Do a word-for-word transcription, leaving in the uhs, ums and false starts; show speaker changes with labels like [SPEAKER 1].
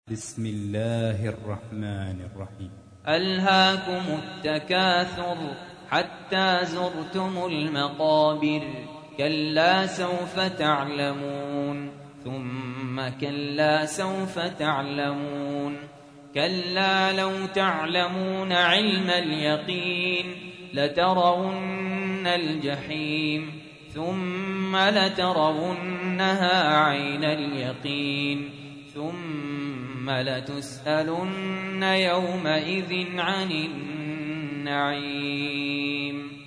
[SPEAKER 1] بسم الله الرحمن الرحيم.
[SPEAKER 2] ألهاكم التكاثر حتى زرتم المقابر، كلا سوف تعلمون ثم كلا سوف تعلمون، كلا لو تعلمون علم اليقين لترون الجحيم ثم لترونها عين اليقين ثم لتسألن يومئذ عن النعيم.